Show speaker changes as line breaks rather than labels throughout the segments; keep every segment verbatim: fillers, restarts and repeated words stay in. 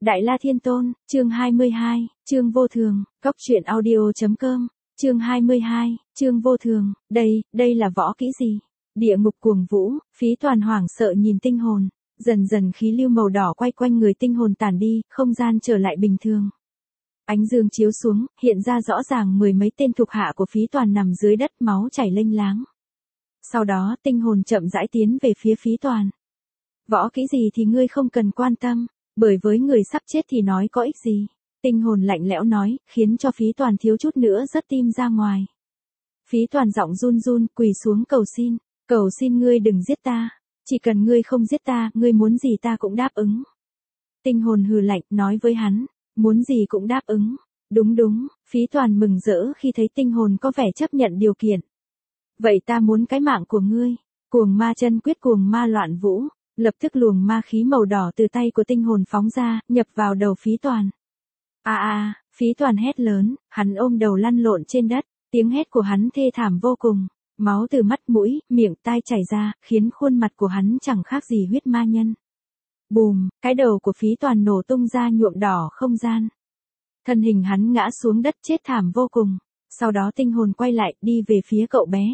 Đại La Thiên Tôn, chương hai mươi hai, chương vô thường, góc truyện audio.com, chương hai mươi hai, chương vô thường, đây, đây là võ kỹ gì? Địa ngục cuồng vũ, Phí Toàn hoảng sợ nhìn tinh hồn, dần dần khí lưu màu đỏ quay quanh người tinh hồn tản đi, không gian trở lại bình thường. Ánh dương chiếu xuống, hiện ra rõ ràng mười mấy tên thuộc hạ của Phí Toàn nằm dưới đất máu chảy lênh láng. Sau đó tinh hồn chậm rãi tiến về phía Phí Toàn. Võ kỹ gì thì ngươi không cần quan tâm, bởi với người sắp chết thì nói có ích gì. Tinh hồn lạnh lẽo nói, khiến cho Phí Toàn thiếu chút nữa rớt tim ra ngoài. Phí Toàn giọng run run, quỳ xuống cầu xin, cầu xin ngươi đừng giết ta, chỉ cần ngươi không giết ta, ngươi muốn gì ta cũng đáp ứng. Tinh hồn hừ lạnh, nói với hắn, muốn gì cũng đáp ứng. Đúng đúng, Phí Toàn mừng rỡ khi thấy tinh hồn có vẻ chấp nhận điều kiện. Vậy ta muốn cái mạng của ngươi. Cuồng ma chân quyết cuồng ma loạn vũ, lập tức luồng ma khí màu đỏ từ tay của tinh hồn phóng ra, nhập vào đầu Phí Toàn. A a, Phí Toàn hét lớn, hắn ôm đầu lăn lộn trên đất, tiếng hét của hắn thê thảm vô cùng, máu từ mắt mũi, miệng, tai chảy ra, khiến khuôn mặt của hắn chẳng khác gì huyết ma nhân. Bùm, cái đầu của Phí Toàn nổ tung ra nhuộm đỏ không gian. Thân hình hắn ngã xuống đất chết thảm vô cùng, sau đó tinh hồn quay lại, đi về phía cậu bé.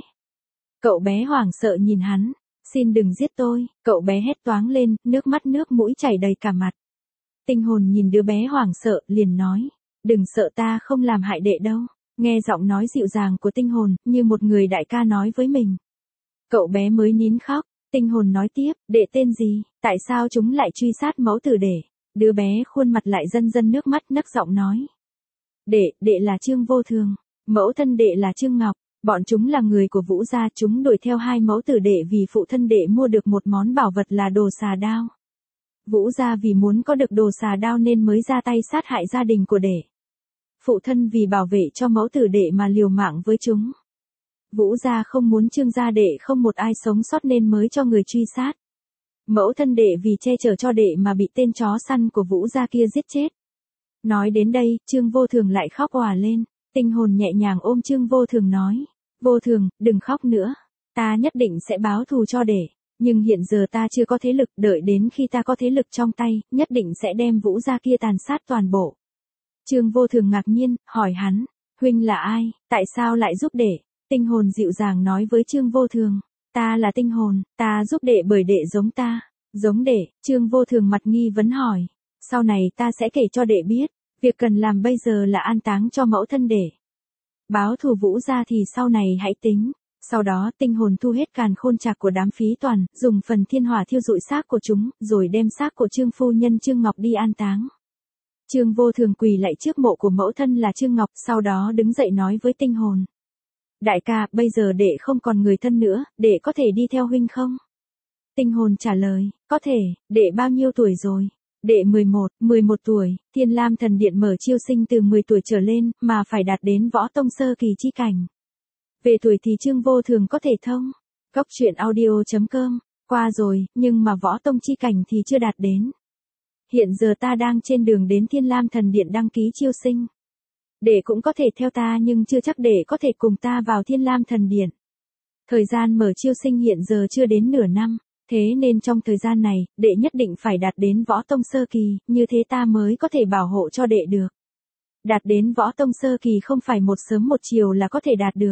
Cậu bé hoảng sợ nhìn hắn, xin đừng giết tôi, cậu bé hét toáng lên, nước mắt nước mũi chảy đầy cả mặt. Tinh hồn nhìn đứa bé hoảng sợ, liền nói, đừng sợ ta không làm hại đệ đâu, nghe giọng nói dịu dàng của tinh hồn, như một người đại ca nói với mình. Cậu bé mới nín khóc, tinh hồn nói tiếp, đệ tên gì, tại sao chúng lại truy sát mẫu tử đệ, đứa bé khuôn mặt lại dần dần nước mắt nấc giọng nói. Đệ, đệ là Trương Vô Thường, mẫu thân đệ là Trương Ngọc. Bọn chúng là người của Vũ gia, chúng đuổi theo hai mẫu tử đệ vì phụ thân đệ mua được một món bảo vật là đồ xà đao. Vũ gia vì muốn có được đồ xà đao nên mới ra tay sát hại gia đình của đệ. Phụ thân vì bảo vệ cho mẫu tử đệ mà liều mạng với chúng. Vũ gia không muốn Trương gia đệ không một ai sống sót nên mới cho người truy sát. Mẫu thân đệ vì che chở cho đệ mà bị tên chó săn của Vũ gia kia giết chết. Nói đến đây, Trương Vô Thường lại khóc òa lên. Tinh hồn nhẹ nhàng ôm Trương Vô Thường nói, Vô Thường, đừng khóc nữa, ta nhất định sẽ báo thù cho đệ, nhưng hiện giờ ta chưa có thế lực, đợi đến khi ta có thế lực trong tay, nhất định sẽ đem Vũ gia kia tàn sát toàn bộ. Trương Vô Thường ngạc nhiên, hỏi hắn, huynh là ai, tại sao lại giúp đệ? Tinh hồn dịu dàng nói với Trương Vô Thường, ta là tinh hồn, ta giúp đệ bởi đệ giống ta, giống đệ. Trương Vô Thường mặt nghi vấn hỏi, sau này ta sẽ kể cho đệ biết. Việc cần làm bây giờ là an táng cho mẫu thân đệ. Báo thù Vũ gia thì sau này hãy tính. Sau đó tinh hồn thu hết càn khôn trạc của đám Phí Toàn, dùng phần thiên hỏa thiêu rụi xác của chúng, rồi đem xác của Trương phu nhân Trương Ngọc đi an táng. Trương Vô Thường quỳ lạy trước mộ của mẫu thân là Trương Ngọc, sau đó đứng dậy nói với tinh hồn. Đại ca, bây giờ đệ không còn người thân nữa, đệ có thể đi theo huynh không? Tinh hồn trả lời, có thể, đệ bao nhiêu tuổi rồi? Đệ mười một, mười một tuổi, Thiên Lam Thần Điện mở chiêu sinh từ mười tuổi trở lên, mà phải đạt đến võ tông sơ kỳ chi cảnh. Về tuổi thì Trương Vô Thường có thể thông. Góc truyện audio.com, qua rồi, nhưng mà võ tông chi cảnh thì chưa đạt đến. Hiện giờ ta đang trên đường đến Thiên Lam Thần Điện đăng ký chiêu sinh. Đệ cũng có thể theo ta nhưng chưa chắc đệ có thể cùng ta vào Thiên Lam Thần Điện. Thời gian mở chiêu sinh hiện giờ chưa đến nửa năm. Thế nên trong thời gian này, đệ nhất định phải đạt đến võ tông sơ kỳ, như thế ta mới có thể bảo hộ cho đệ được. Đạt đến võ tông sơ kỳ không phải một sớm một chiều là có thể đạt được.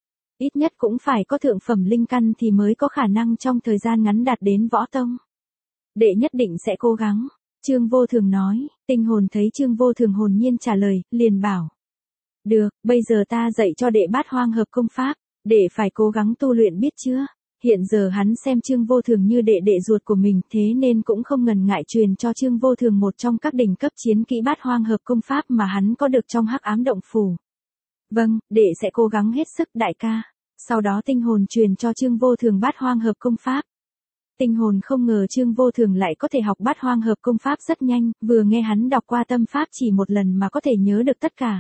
Ít nhất cũng phải có thượng phẩm linh căn thì mới có khả năng trong thời gian ngắn đạt đến võ tông. Đệ nhất định sẽ cố gắng. Trương Vô Thường nói, tinh hồn thấy Trương Vô Thường hồn nhiên trả lời, liền bảo. Được, bây giờ ta dạy cho đệ bát hoang hợp công pháp, đệ phải cố gắng tu luyện biết chưa? Hiện giờ hắn xem Trương Vô Thường như đệ đệ ruột của mình, thế nên cũng không ngần ngại truyền cho Trương Vô Thường một trong các đỉnh cấp chiến kỹ bát hoang hợp công pháp mà hắn có được trong hắc ám động phủ. Vâng, đệ sẽ cố gắng hết sức đại ca. Sau đó tinh hồn truyền cho Trương Vô Thường bát hoang hợp công pháp. Tinh hồn không ngờ Trương Vô Thường lại có thể học bát hoang hợp công pháp rất nhanh, vừa nghe hắn đọc qua tâm pháp chỉ một lần mà có thể nhớ được tất cả.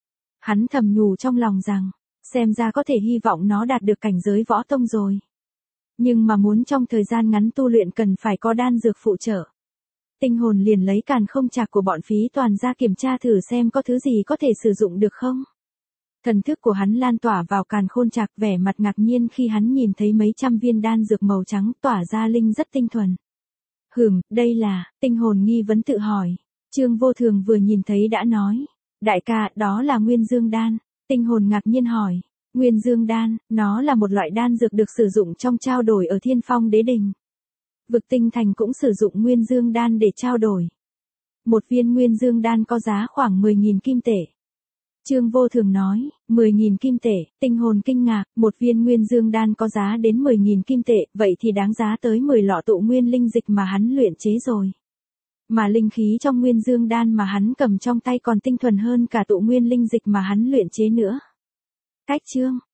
Hắn thầm nhủ trong lòng rằng, xem ra có thể hy vọng nó đạt được cảnh giới võ tông rồi. Nhưng mà muốn trong thời gian ngắn tu luyện cần phải có đan dược phụ trợ. Tinh hồn liền lấy càn không trạc của bọn Phí Toàn ra kiểm tra thử xem có thứ gì có thể sử dụng được không. Thần thức của hắn lan tỏa vào càn khôn trạc, vẻ mặt ngạc nhiên khi hắn nhìn thấy mấy trăm viên đan dược màu trắng tỏa ra linh rất tinh thuần. Hừm, đây là, tinh hồn nghi vấn tự hỏi. Trương Vô Thường vừa nhìn thấy đã nói, đại ca, đó là Nguyên Dương Đan. Tinh hồn ngạc nhiên hỏi, Nguyên Dương Đan, nó là một loại đan dược được sử dụng trong trao đổi ở Thiên Phong Đế Đình. Vực Tinh Thành cũng sử dụng Nguyên Dương Đan để trao đổi. Một viên Nguyên Dương Đan có giá khoảng mười nghìn kim tệ. Trương Vô Thường nói, mười nghìn kim tệ, tinh hồn kinh ngạc, một viên Nguyên Dương Đan có giá đến mười nghìn kim tệ, vậy thì đáng giá tới mười lọ tụ nguyên linh dịch mà hắn luyện chế rồi. Mà linh khí trong Nguyên Dương Đan mà hắn cầm trong tay còn tinh thuần hơn cả tụ nguyên linh dịch mà hắn luyện chế nữa. Cách chương